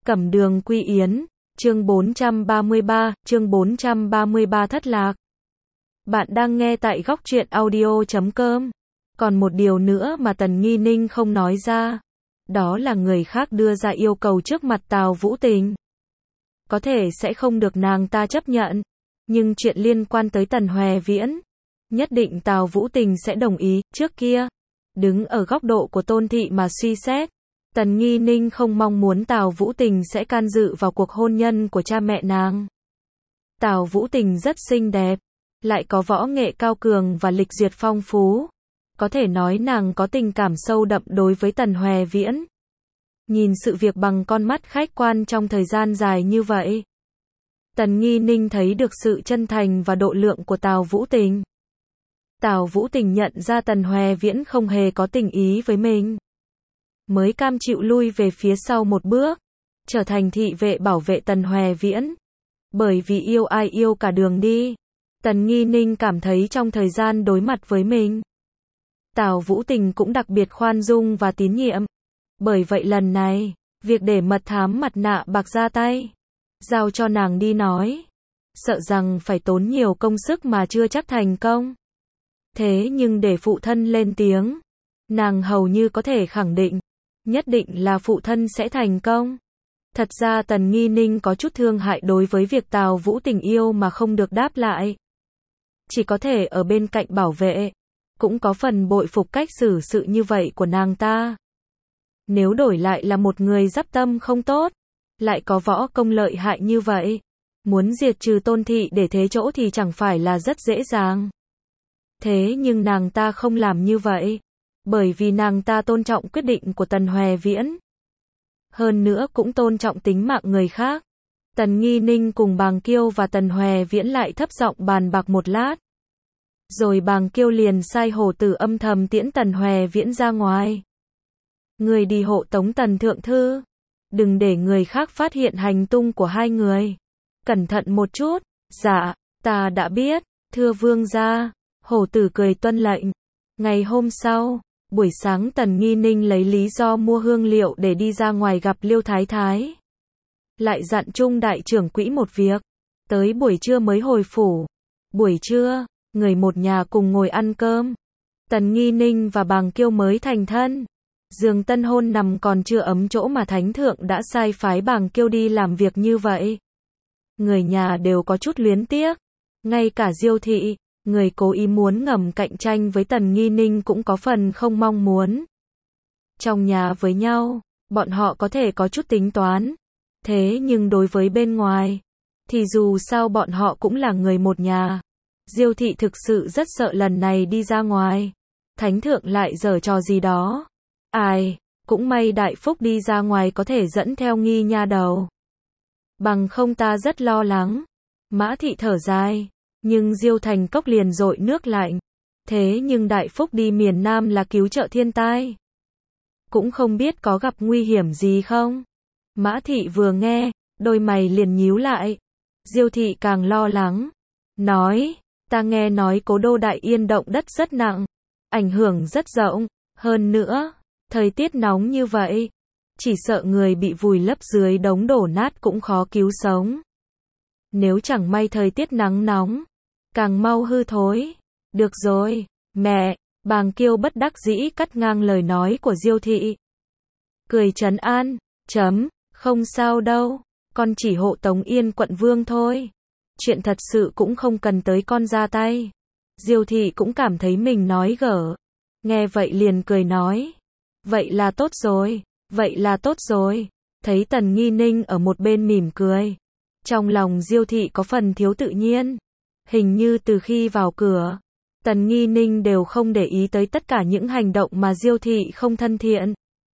Cẩm Đường Quy Yến, chương 433 thất lạc. Bạn đang nghe tại góc truyện audio.com. Còn một điều nữa mà Tần Nghi Ninh không nói ra, đó là người khác đưa ra yêu cầu trước mặt Tào Vũ Tình. Có thể sẽ không được nàng ta chấp nhận, nhưng chuyện liên quan tới Tần Hoè Viễn, nhất định Tào Vũ Tình sẽ đồng ý. Trước kia, đứng ở góc độ của Tôn Thị mà suy xét, Tần Nghi Ninh không mong muốn Tào Vũ Tình sẽ can dự vào cuộc hôn nhân của cha mẹ nàng. Tào Vũ Tình rất xinh đẹp, lại có võ nghệ cao cường và lịch duyệt phong phú. Có thể nói nàng có tình cảm sâu đậm đối với Tần Hoè Viễn. Nhìn sự việc bằng con mắt khách quan trong thời gian dài như vậy, Tần Nghi Ninh thấy được sự chân thành và độ lượng của Tào Vũ Tình. Tào Vũ Tình nhận ra Tần Hoè Viễn không hề có tình ý với mình, mới cam chịu lui về phía sau một bước, trở thành thị vệ bảo vệ Tần Hoè Viễn. Bởi vì yêu ai yêu cả đường đi, Tần Nghi Ninh cảm thấy trong thời gian đối mặt với mình, Tào Vũ Tình cũng đặc biệt khoan dung và tín nhiệm. Bởi vậy lần này, việc để mật thám mặt nạ bạc ra tay, giao cho nàng đi nói, sợ rằng phải tốn nhiều công sức mà chưa chắc thành công. Thế nhưng để phụ thân lên tiếng, nàng hầu như có thể khẳng định, nhất định là phụ thân sẽ thành công. Thật ra Tần Nghi Ninh có chút thương hại đối với việc Tào Vũ Tình yêu mà không được đáp lại, chỉ có thể ở bên cạnh bảo vệ, cũng có phần bội phục cách xử sự như vậy của nàng ta. Nếu đổi lại là một người dắp tâm không tốt, lại có võ công lợi hại như vậy, muốn diệt trừ Tôn Thị để thế chỗ thì chẳng phải là rất dễ dàng. Thế nhưng nàng ta không làm như vậy, bởi vì nàng ta tôn trọng quyết định của Tần Hoè Viễn. Hơn nữa cũng tôn trọng tính mạng người khác. Tần Nghi Ninh cùng Bàng Kiêu và Tần Hoè Viễn lại thấp giọng bàn bạc một lát. Rồi Bàng Kiêu liền sai hổ tử âm thầm tiễn Tần Hoè Viễn ra ngoài. Người đi hộ tống Tần Thượng Thư, đừng để người khác phát hiện hành tung của hai người. Cẩn thận một chút. Dạ, ta đã biết, thưa vương gia. Hổ tử cười tuân lệnh. Ngày hôm sau, buổi sáng Tần Nghi Ninh lấy lý do mua hương liệu để đi ra ngoài gặp Liêu Thái Thái. Lại dặn Trung đại trưởng quỹ một việc, tới buổi trưa mới hồi phủ. Buổi trưa, người một nhà cùng ngồi ăn cơm. Tần Nghi Ninh và Bàng Kiêu mới thành thân. Giường tân hôn nằm còn chưa ấm chỗ mà Thánh Thượng đã sai phái Bàng Kiêu đi làm việc như vậy. Người nhà đều có chút luyến tiếc. Ngay cả Diêu Thị, người cố ý muốn ngầm cạnh tranh với Tần Nghi Ninh cũng có phần không mong muốn. Trong nhà với nhau, bọn họ có thể có chút tính toán. Thế nhưng đối với bên ngoài, thì dù sao bọn họ cũng là người một nhà. Diêu Thị thực sự rất sợ lần này đi ra ngoài, Thánh Thượng lại giở trò gì đó. Ai, cũng may Đại Phúc đi ra ngoài có thể dẫn theo Nghi nha đầu. Bằng không ta rất lo lắng. Mã Thị thở dài. Nhưng Diêu Thành Cốc liền dội nước lạnh. Thế nhưng Đại Phúc đi miền Nam là cứu trợ thiên tai, cũng không biết có gặp nguy hiểm gì không. Mã Thị vừa nghe, đôi mày liền nhíu lại. Diêu Thị càng lo lắng, nói, ta nghe nói Cố Đô Đại Yên động đất rất nặng, ảnh hưởng rất rộng, hơn nữa, thời tiết nóng như vậy, chỉ sợ người bị vùi lấp dưới đống đổ nát cũng khó cứu sống. Nếu chẳng may thời tiết nắng nóng, càng mau hư thối. Được rồi, mẹ. Bàng Kiêu bất đắc dĩ cắt ngang lời nói của Diêu Thị. Cười trấn an, không sao đâu, con chỉ hộ tống Yên quận vương thôi. Chuyện thật sự cũng không cần tới con ra tay. Diêu Thị cũng cảm thấy mình nói gở. Nghe vậy liền cười nói. Vậy là tốt rồi, vậy là tốt rồi. Thấy Tần Nghi Ninh ở một bên mỉm cười, trong lòng Diêu Thị có phần thiếu tự nhiên. Hình như từ khi vào cửa, Tần Nghi Ninh đều không để ý tới tất cả những hành động mà Diêu Thị không thân thiện.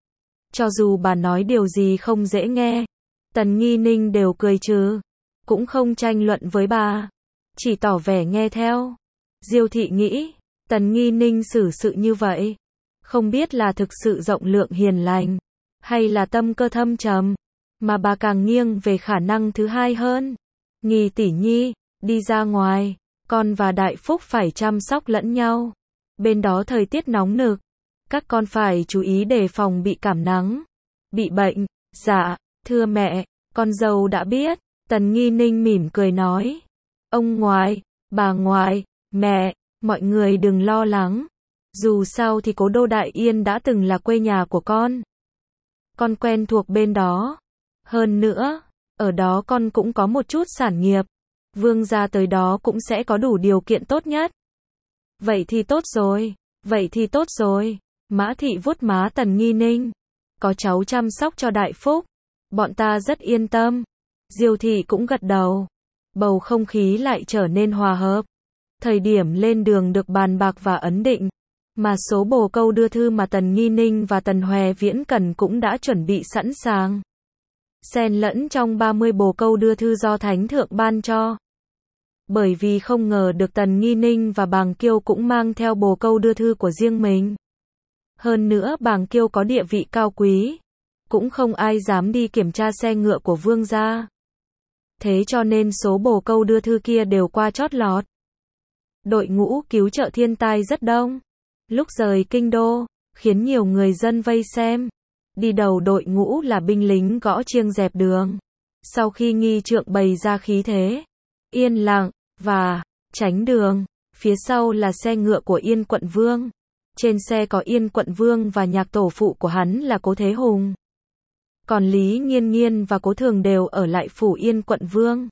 Cho dù bà nói điều gì không dễ nghe, Tần Nghi Ninh đều cười trừ, cũng không tranh luận với bà, chỉ tỏ vẻ nghe theo. Diêu Thị nghĩ, Tần Nghi Ninh xử sự như vậy, không biết là thực sự rộng lượng hiền lành, hay là tâm cơ thâm trầm, mà bà càng nghiêng về khả năng thứ hai hơn. Nghi tỷ nhi, đi ra ngoài, con và Đại Phúc phải chăm sóc lẫn nhau. Bên đó thời tiết nóng nực, các con phải chú ý đề phòng bị cảm nắng, bị bệnh. Dạ, Thưa mẹ, con dâu đã biết. Tần Nghi Ninh mỉm cười nói. Ông ngoại, bà ngoại, mẹ, mọi người đừng lo lắng. Dù sao thì cố đô Đại Yên đã từng là quê nhà của con. Con quen thuộc bên đó. Hơn nữa, ở đó con cũng có một chút sản nghiệp. Vương gia tới đó cũng sẽ có đủ điều kiện tốt nhất. Vậy thì tốt rồi, vậy thì tốt rồi. Mã Thị vuốt má Tần Nghi Ninh. Có cháu chăm sóc cho đại phúc. Bọn ta rất yên tâm. Diêu Thị cũng gật đầu. Bầu không khí lại trở nên hòa hợp. Thời điểm lên đường được bàn bạc và ấn định. Mà số bồ câu đưa thư mà Tần Nghi Ninh và Tần Hoè Viễn cần cũng đã chuẩn bị sẵn sàng. Xen lẫn trong 30 bồ câu đưa thư do Thánh Thượng ban cho. Bởi vì không ngờ được Tần Nghi Ninh và Bàng Kiêu cũng mang theo bồ câu đưa thư của riêng mình. Hơn nữa Bàng Kiêu có địa vị cao quý. Cũng không ai dám đi kiểm tra xe ngựa của vương gia. Thế cho nên số bồ câu đưa thư kia đều qua chót lọt. Đội ngũ cứu trợ thiên tai rất đông. Lúc rời kinh đô, khiến nhiều người dân vây xem. Đi đầu đội ngũ là binh lính gõ chiêng dẹp đường. Sau khi nghi trượng bày ra khí thế, yên lặng, và tránh đường. Phía sau là xe ngựa của Yên Quận Vương. Trên xe có Yên Quận Vương và nhạc tổ phụ của hắn là Cố Thế Hùng. Còn Lý Nghiên Nghiên và Cố Thường đều ở lại phủ Yên Quận Vương.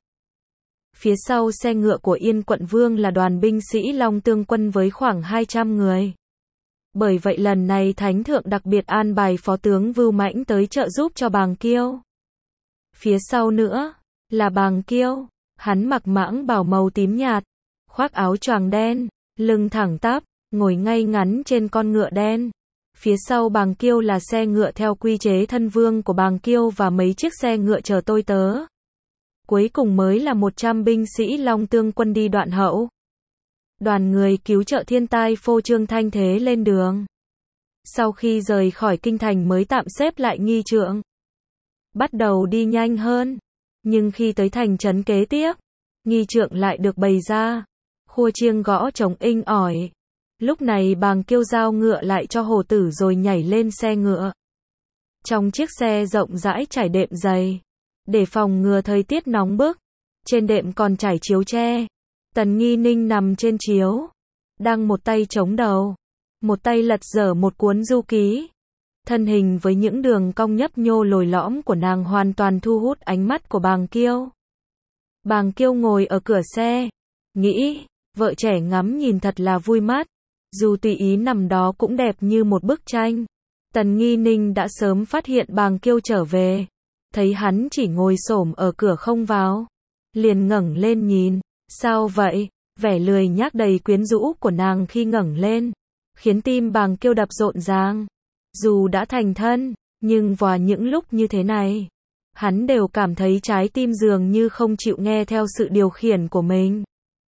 Phía sau xe ngựa của Yên Quận Vương là đoàn binh sĩ Long Tương quân với khoảng 200 người. Bởi vậy lần này Thánh Thượng đặc biệt an bài Phó tướng Vưu Mãnh tới trợ giúp cho Bàng Kiêu. Phía sau nữa là Bàng Kiêu, hắn mặc mãng bào màu tím nhạt, khoác áo choàng đen, lưng thẳng tắp, ngồi ngay ngắn trên con ngựa đen. Phía sau Bàng Kiêu là xe ngựa theo quy chế thân vương của Bàng Kiêu và mấy chiếc xe ngựa chờ tôi tớ. Cuối cùng mới là 100 binh sĩ Long Tương quân đi đoạn hậu. Đoàn người cứu trợ thiên tai phô trương thanh thế lên đường. Sau khi rời khỏi kinh thành mới tạm xếp lại nghi trượng. Bắt đầu đi nhanh hơn. Nhưng khi tới thành trấn kế tiếp, nghi trượng lại được bày ra. Khua chiêng gõ trống inh ỏi. Lúc này Bàng Kiêu giao ngựa lại cho hổ tử rồi nhảy lên xe ngựa. Trong chiếc xe rộng rãi trải đệm dày. Để phòng ngừa thời tiết nóng bức. Trên đệm còn trải chiếu tre. Tần Nghi Ninh nằm trên chiếu. Đang một tay chống đầu. Một tay lật dở một cuốn du ký. Thân hình với những đường cong nhấp nhô lồi lõm của nàng hoàn toàn thu hút ánh mắt của Bàng Kiêu. Bàng Kiêu ngồi ở cửa xe. Nghĩ, vợ trẻ ngắm nhìn thật là vui mắt. Dù tùy ý nằm đó cũng đẹp như một bức tranh. Tần Nghi Ninh đã sớm phát hiện Bàng Kiêu trở về. Thấy hắn chỉ ngồi xổm ở cửa không vào. Liền ngẩng lên nhìn. Sao vậy? Vẻ lười nhác đầy quyến rũ của nàng khi ngẩng lên. Khiến tim Bàng Kiêu đập rộn ràng. Dù đã thành thân, nhưng vào những lúc như thế này, hắn đều cảm thấy trái tim dường như không chịu nghe theo sự điều khiển của mình.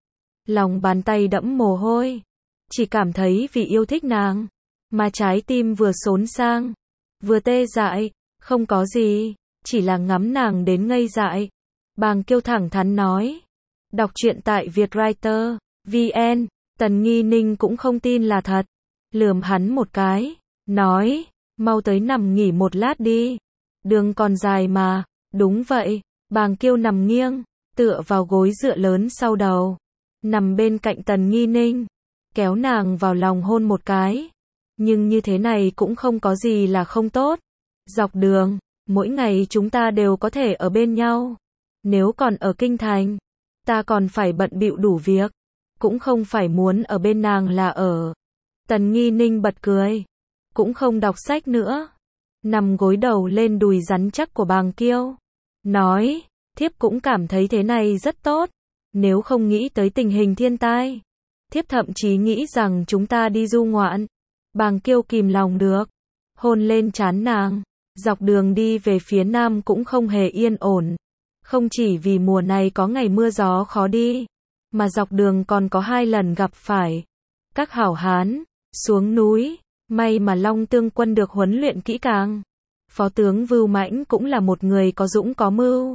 Lòng bàn tay đẫm mồ hôi. Chỉ cảm thấy vì yêu thích nàng, mà trái tim vừa xốn sang, vừa tê dại, không có gì, chỉ là ngắm nàng đến ngây dại. Bàng Kiêu thẳng thắn nói. Đọc truyện tại Vietwriter VN, Tần Nghi Ninh cũng không tin là thật. Lườm hắn một cái, nói, mau tới nằm nghỉ một lát đi. Đường còn dài mà. Đúng vậy. Bàng Kiêu nằm nghiêng, tựa vào gối dựa lớn sau đầu. Nằm bên cạnh Tần Nghi Ninh. Kéo nàng vào lòng hôn một cái. Nhưng như thế này cũng không có gì là không tốt. Dọc đường, mỗi ngày chúng ta đều có thể ở bên nhau. Nếu còn ở kinh thành, ta còn phải bận bịu đủ việc. Cũng không phải muốn ở bên nàng là ở. Tần Nghi Ninh bật cười. Cũng không đọc sách nữa. Nằm gối đầu lên đùi rắn chắc của Bàng Kiêu. Nói, thiếp cũng cảm thấy thế này rất tốt. Nếu không nghĩ tới tình hình thiên tai, thiếp thậm chí nghĩ rằng chúng ta đi du ngoạn. Bàng Kiêu kìm lòng được. Hôn lên trán nàng. Dọc đường đi về phía nam cũng không hề yên ổn. Không chỉ vì mùa này có ngày mưa gió khó đi, mà dọc đường còn có 2 lần gặp phải các hảo hán xuống núi. May mà Long Tương quân được huấn luyện kỹ càng. Phó tướng Vưu Mãnh cũng là một người có dũng có mưu.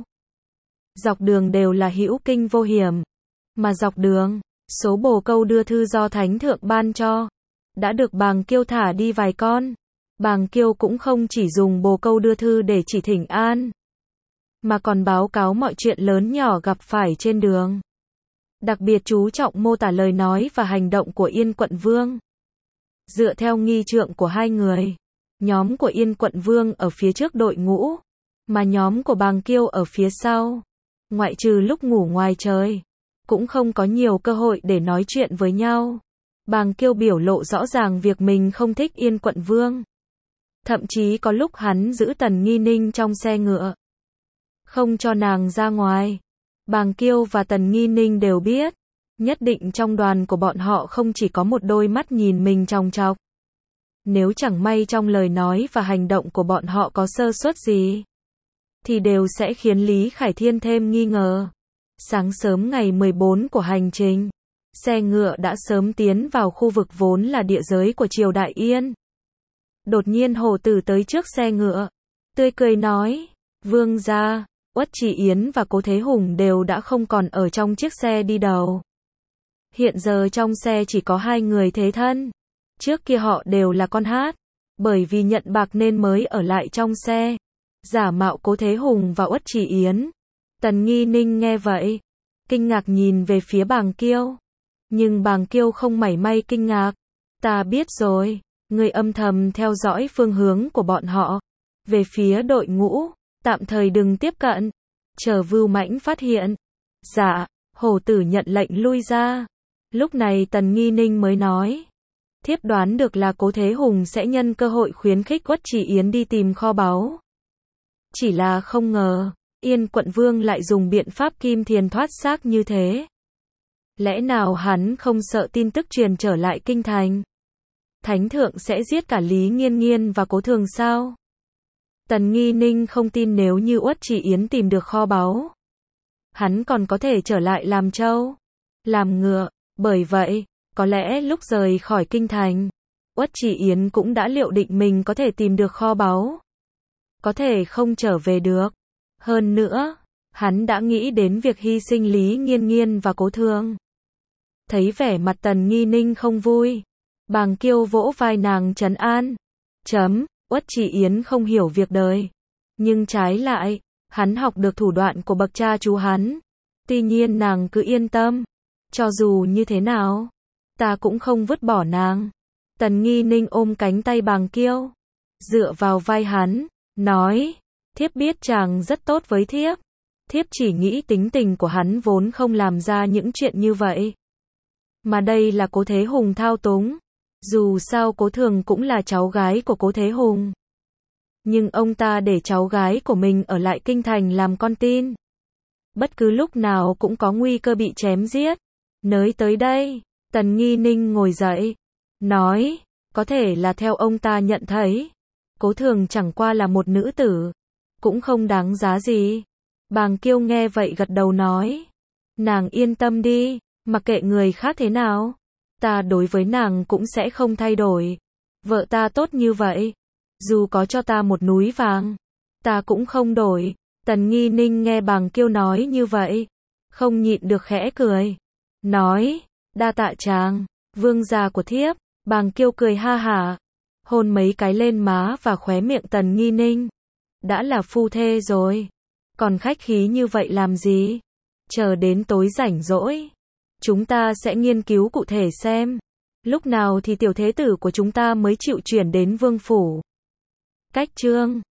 Dọc đường đều là hữu kinh vô hiểm. Mà dọc đường, số bồ câu đưa thư do Thánh Thượng ban cho, đã được Bàng Kiêu thả đi vài con. Bàng Kiêu cũng không chỉ dùng bồ câu đưa thư để chỉ thỉnh an, mà còn báo cáo mọi chuyện lớn nhỏ gặp phải trên đường. Đặc biệt chú trọng mô tả lời nói và hành động của Yên Quận Vương. Dựa theo nghi trượng của hai người, nhóm của Yên Quận Vương ở phía trước đội ngũ, mà nhóm của Bàng Kiêu ở phía sau. Ngoại trừ lúc ngủ ngoài trời, cũng không có nhiều cơ hội để nói chuyện với nhau. Bàng Kiêu biểu lộ rõ ràng việc mình không thích Yên Quận Vương. Thậm chí có lúc hắn giữ Tần Nghi Ninh trong xe ngựa, không cho nàng ra ngoài. Bàng Kiêu và Tần Nghi Ninh đều biết, nhất định trong đoàn của bọn họ không chỉ có một đôi mắt nhìn mình chòng chọc. Nếu chẳng may trong lời nói và hành động của bọn họ có sơ suất gì, thì đều sẽ khiến Lý Khải Thiên thêm nghi ngờ. Sáng sớm ngày 14 của hành trình, xe ngựa đã sớm tiến vào khu vực vốn là địa giới của triều Đại Yên. Đột nhiên Hổ Tử tới trước xe ngựa, tươi cười nói, Vương gia, Uất Chỉ Yến và Cố Thế Hùng đều đã không còn ở trong chiếc xe đi đầu. Hiện giờ trong xe chỉ có hai người thế thân. Trước kia họ đều là con hát, bởi vì nhận bạc nên mới ở lại trong xe. Giả mạo Cố Thế Hùng và Uất Chỉ Yến. Tần Nghi Ninh nghe vậy, kinh ngạc nhìn về phía Bàng Kiêu. Nhưng Bàng Kiêu không mảy may kinh ngạc. Ta biết rồi, ngươi âm thầm theo dõi phương hướng của bọn họ. Về phía đội ngũ, tạm thời đừng tiếp cận. Chờ Vưu Mãnh phát hiện. Dạ, Hổ Tử nhận lệnh lui ra. Lúc này Tần Nghi Ninh mới nói. Thiếp đoán được là Cố Thế Hùng sẽ nhân cơ hội khuyến khích Uất Chỉ Yến đi tìm kho báu. Chỉ là không ngờ, Yên Quận Vương lại dùng biện pháp kim thiền thoát xác như thế. Lẽ nào hắn không sợ tin tức truyền trở lại kinh thành? Thánh thượng sẽ giết cả Lý Nghiên Nghiên và Cố Thường sao? Tần Nghi Ninh không tin nếu như Uất Chỉ Yến tìm được kho báu, hắn còn có thể trở lại làm trâu, làm ngựa. Bởi vậy, có lẽ lúc rời khỏi kinh thành, Uất Chỉ Yến cũng đã liệu định mình có thể tìm được kho báu, có thể không trở về được. Hơn nữa, hắn đã nghĩ đến việc hy sinh Lý Nghiên Nghiên và Cố Thường. Thấy vẻ mặt Tần Nghi Ninh không vui, Bàng Kiêu vỗ vai nàng trấn an. Uất Chỉ Yến không hiểu việc đời, nhưng trái lại, hắn học được thủ đoạn của bậc cha chú hắn. Tuy nhiên nàng cứ yên tâm, cho dù như thế nào, ta cũng không vứt bỏ nàng. Tần Nghi Ninh ôm cánh tay Bàng Kiêu, dựa vào vai hắn, nói, thiếp biết chàng rất tốt với thiếp. Thiếp chỉ nghĩ tính tình của hắn vốn không làm ra những chuyện như vậy. Mà đây là Cố Thế Hùng thao túng. Dù sao Cố Thường cũng là cháu gái của Cố Thế Hùng. Nhưng ông ta để cháu gái của mình ở lại kinh thành làm con tin. Bất cứ lúc nào cũng có nguy cơ bị chém giết. Nới tới đây, Tần Nghi Ninh ngồi dậy, nói, có thể là theo ông ta nhận thấy, Cố Thường chẳng qua là một nữ tử, cũng không đáng giá gì. Bàng Kiêu nghe vậy gật đầu nói, nàng yên tâm đi, mặc kệ người khác thế nào, ta đối với nàng cũng sẽ không thay đổi. Vợ ta tốt như vậy, dù có cho ta một núi vàng, ta cũng không đổi. Tần Nghi Ninh nghe Bàng Kiêu nói như vậy, không nhịn được khẽ cười, nói, đa tạ chàng, vương gia của thiếp. Bàng Kiêu cười ha hả, hôn mấy cái lên má và khóe miệng Tần Nghi Ninh. Đã là phu thê rồi, còn khách khí như vậy làm gì? Chờ đến tối rảnh rỗi, chúng ta sẽ nghiên cứu cụ thể xem, lúc nào thì tiểu thế tử của chúng ta mới chịu chuyển đến vương phủ. Cách chương